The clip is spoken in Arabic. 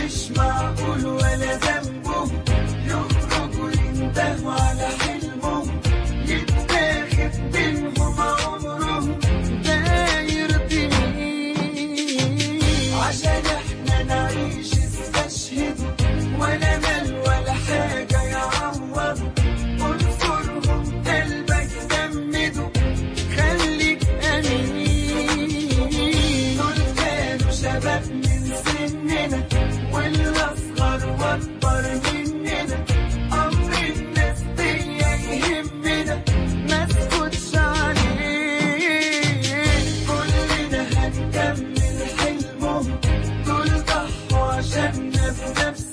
مش معقول ولا ذنبهم يخرجوا يندهوا على حلمهم يتاخد منهم عمرهم ده يرضيني عشان احنا نعيش استشهدوا ولا مال ولا حاجة يعوضوا انصرهم قلبك جمدوا خليك أمين دول كانوا شباب من سننا والأصغر وأكبر مننا أمر الناس دي يهمنا مسكتش عليه كلنا هنكمل حلمهم دول ضحوا عشاننا بنفسهم